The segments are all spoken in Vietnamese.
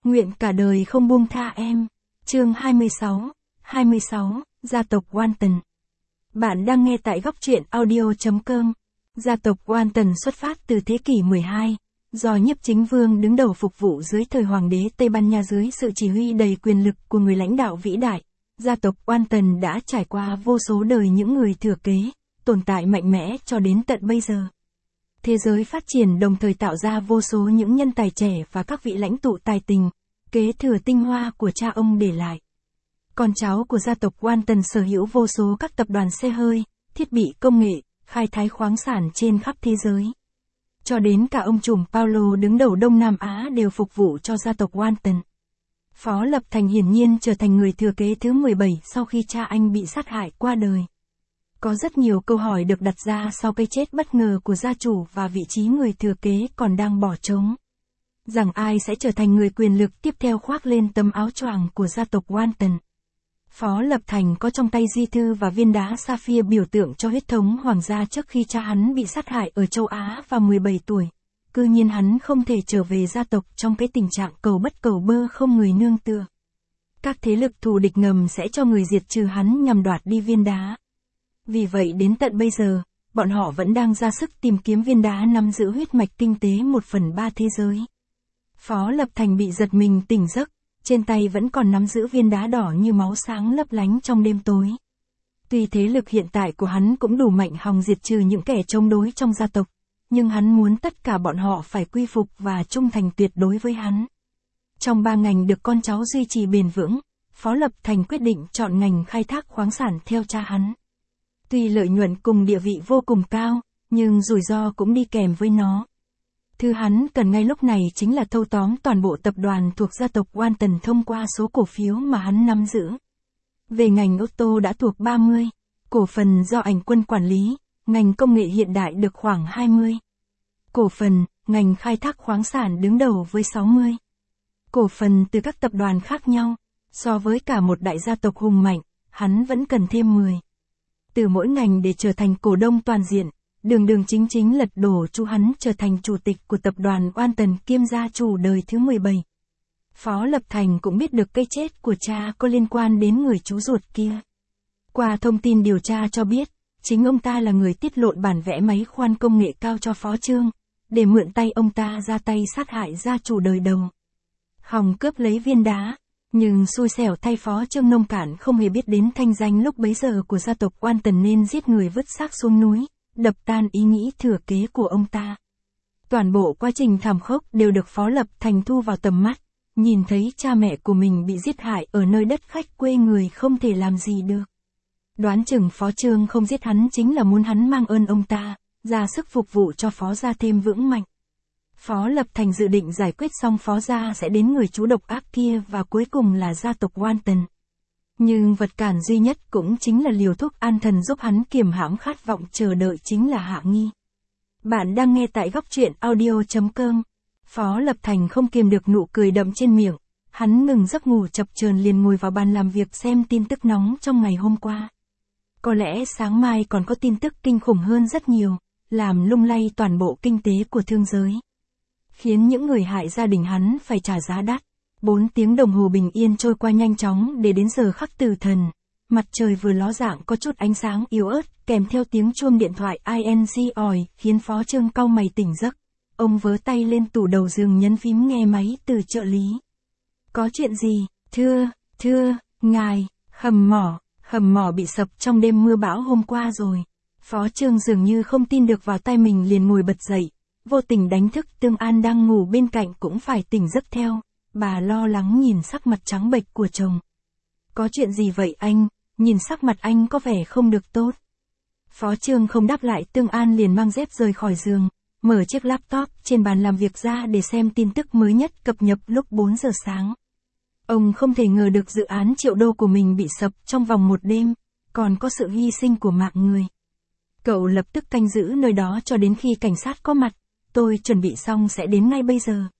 Nguyện cả đời không buông tha em. Chương 26, gia tộc Walton. Bạn đang nghe tại góc truyện audio.com. Gia tộc Walton xuất phát từ thế kỷ 12, do Nhiếp Chính Vương đứng đầu phục vụ dưới thời Hoàng đế Tây Ban Nha dưới sự chỉ huy đầy quyền lực của người lãnh đạo vĩ đại. Gia tộc Walton đã trải qua vô số đời những người thừa kế, tồn tại mạnh mẽ cho đến tận bây giờ. Thế giới phát triển đồng thời tạo ra vô số những nhân tài trẻ và các vị lãnh tụ tài tình, kế thừa tinh hoa của cha ông để lại. Con cháu của gia tộc Walton sở hữu vô số các tập đoàn xe hơi, thiết bị công nghệ, khai thác khoáng sản trên khắp thế giới. Cho đến cả ông trùm Paulo đứng đầu Đông Nam Á đều phục vụ cho gia tộc Walton. Phó Lập Thành hiển nhiên trở thành người thừa kế thứ 17 sau khi cha anh bị sát hại qua đời. Có rất nhiều câu hỏi được đặt ra sau cái chết bất ngờ của gia chủ và vị trí người thừa kế còn đang bỏ trống. Rằng ai sẽ trở thành người quyền lực tiếp theo khoác lên tấm áo choàng của gia tộc Walton. Phó Lập Thành có trong tay di thư và viên đá sapphire biểu tượng cho huyết thống hoàng gia trước khi cha hắn bị sát hại ở châu Á vào 17 tuổi. Cư nhiên hắn không thể trở về gia tộc trong cái tình trạng cầu bất cầu bơ không người nương tựa. Các thế lực thù địch ngầm sẽ cho người diệt trừ hắn nhằm đoạt đi viên đá. Vì vậy đến tận bây giờ, bọn họ vẫn đang ra sức tìm kiếm viên đá nắm giữ huyết mạch kinh tế 1/3 thế giới. Phó Lập Thành bị giật mình tỉnh giấc, trên tay vẫn còn nắm giữ viên đá đỏ như máu sáng lấp lánh trong đêm tối. Tuy thế lực hiện tại của hắn cũng đủ mạnh hòng diệt trừ những kẻ chống đối trong gia tộc, nhưng hắn muốn tất cả bọn họ phải quy phục và trung thành tuyệt đối với hắn. Trong 3 ngành được con cháu duy trì bền vững, Phó Lập Thành quyết định chọn ngành khai thác khoáng sản theo cha hắn. Tuy lợi nhuận cùng địa vị vô cùng cao, nhưng rủi ro cũng đi kèm với nó. Thứ hắn cần ngay lúc này chính là thâu tóm toàn bộ tập đoàn thuộc gia tộc Walton thông qua số cổ phiếu mà hắn nắm giữ. Về ngành ô tô đã thuộc 30, cổ phần do Ảnh Quân quản lý, ngành công nghệ hiện đại được khoảng 20. Cổ phần, ngành khai thác khoáng sản đứng đầu với 60. Cổ phần từ các tập đoàn khác nhau, so với cả một đại gia tộc hùng mạnh, hắn vẫn cần thêm 10. Từ mỗi ngành để trở thành cổ đông toàn diện, đường chính lật đổ chú hắn trở thành chủ tịch của tập đoàn Walton kiêm gia chủ đời thứ 17. Phó Lập Thành cũng biết được cái chết của cha có liên quan đến người chú ruột kia. Qua thông tin điều tra cho biết, chính ông ta là người tiết lộ bản vẽ máy khoan công nghệ cao cho Phó Trương, để mượn tay ông ta ra tay sát hại gia chủ đời đầu. Hòng cướp lấy viên đá, nhưng xui xẻo thay Phó Trương nông cạn không hề biết đến thanh danh lúc bấy giờ của gia tộc Walton nên giết người vứt xác xuống núi, đập tan ý nghĩ thừa kế của ông ta. Toàn bộ quá trình thảm khốc đều được Phó Lập Thành thu vào tầm mắt, nhìn thấy cha mẹ của mình bị giết hại ở nơi đất khách quê người không thể làm gì được. Đoán chừng Phó Trương không giết hắn chính là muốn hắn mang ơn ông ta, ra sức phục vụ cho Phó gia thêm vững mạnh. Phó Lập Thành dự định giải quyết xong Phó gia sẽ đến người chú độc ác kia và cuối cùng là gia tộc Walton. Nhưng vật cản duy nhất cũng chính là liều thuốc an thần giúp hắn kiềm hãm khát vọng chờ đợi chính là Hạ Nghi. Bạn đang nghe tại góc truyện audio.com. Phó Lập Thành không kiềm được nụ cười đậm trên miệng, hắn ngừng giấc ngủ chập chờn liền ngồi vào bàn làm việc xem tin tức nóng trong ngày hôm qua. Có lẽ sáng mai còn có tin tức kinh khủng hơn rất nhiều, làm lung lay toàn bộ kinh tế của thương giới. Khiến những người hại gia đình hắn phải trả giá đắt. 4 tiếng đồng hồ bình yên trôi qua nhanh chóng để đến giờ khắc tử thần. Mặt trời vừa ló dạng có chút ánh sáng yếu ớt, kèm theo tiếng chuông điện thoại ING ỏi, khiến Phó Trương cau mày tỉnh giấc. Ông vớ tay lên tủ đầu giường nhấn phím nghe máy từ trợ lý. Có chuyện gì? Thưa, ngài, hầm mỏ bị sập trong đêm mưa bão hôm qua rồi. Phó Trương dường như không tin được vào tai mình liền ngồi bật dậy, vô tình đánh thức Tương An đang ngủ bên cạnh cũng phải tỉnh giấc theo. Bà lo lắng nhìn sắc mặt trắng bệch của chồng. Có chuyện gì vậy anh, nhìn sắc mặt anh có vẻ không được tốt. Phó Trương không đáp lại, Tương An liền mang dép rời khỏi giường, mở chiếc laptop trên bàn làm việc ra để xem tin tức mới nhất cập nhật lúc 4 giờ sáng. Ông không thể ngờ được dự án triệu đô của mình bị sập trong vòng một đêm, còn có sự hy sinh của mạng người. Cậu lập tức canh giữ nơi đó cho đến khi cảnh sát có mặt, tôi chuẩn bị xong sẽ đến ngay bây giờ.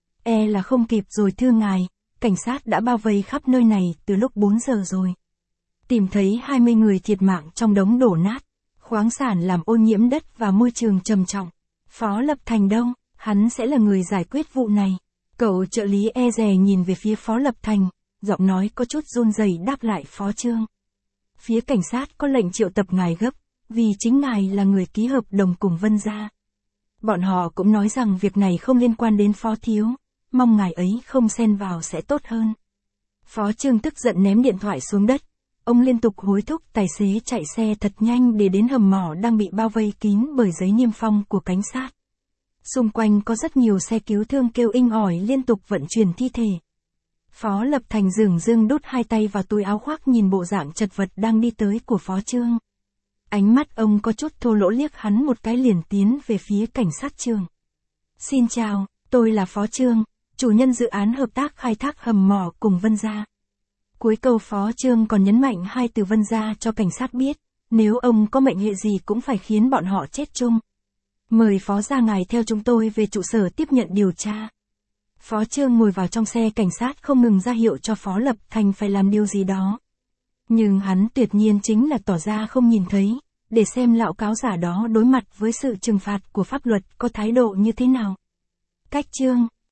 E là không kịp rồi thưa ngài, cảnh sát đã bao vây khắp nơi này từ lúc 4 giờ rồi. Tìm thấy 20 người thiệt mạng trong đống đổ nát, khoáng sản làm ô nhiễm đất và môi trường trầm trọng. Phó Lập Thành đâu, hắn sẽ là người giải quyết vụ này. Cậu trợ lý e dè nhìn về phía Phó Lập Thành, giọng nói có chút run rẩy đáp lại Phó Trương. Phía cảnh sát có lệnh triệu tập ngài gấp, vì chính ngài là người ký hợp đồng cùng Vân gia. Bọn họ cũng nói rằng việc này không liên quan đến Phó thiếu, mong ngài ấy không xen vào sẽ tốt hơn. Phó Trương tức giận ném điện thoại xuống đất, ông liên tục hối thúc tài xế chạy xe thật nhanh để đến hầm mỏ đang bị bao vây kín bởi giấy niêm phong của cảnh sát. Xung quanh có rất nhiều xe cứu thương kêu inh ỏi liên tục vận chuyển thi thể. Phó Lập Thành dửng dưng đút hai tay vào túi áo khoác nhìn bộ dạng chật vật đang đi tới của Phó Trương. Ánh mắt ông có chút thô lỗ liếc hắn một cái liền tiến về phía cảnh sát Trương. Xin chào, tôi là Phó Trương, chủ nhân dự án hợp tác khai thác hầm mỏ cùng Vân gia. Cuối câu Phó Trương còn nhấn mạnh hai từ Vân gia cho cảnh sát biết, nếu ông có mệnh hệ gì cũng phải khiến bọn họ chết chung. Mời Phó gia ngài theo chúng tôi về trụ sở tiếp nhận điều tra. Phó Trương ngồi vào trong xe cảnh sát không ngừng ra hiệu cho Phó Lập Thành phải làm điều gì đó. Nhưng hắn tuyệt nhiên chính là tỏ ra không nhìn thấy, để xem lão cáo giả đó đối mặt với sự trừng phạt của pháp luật có thái độ như thế nào. Cách Trương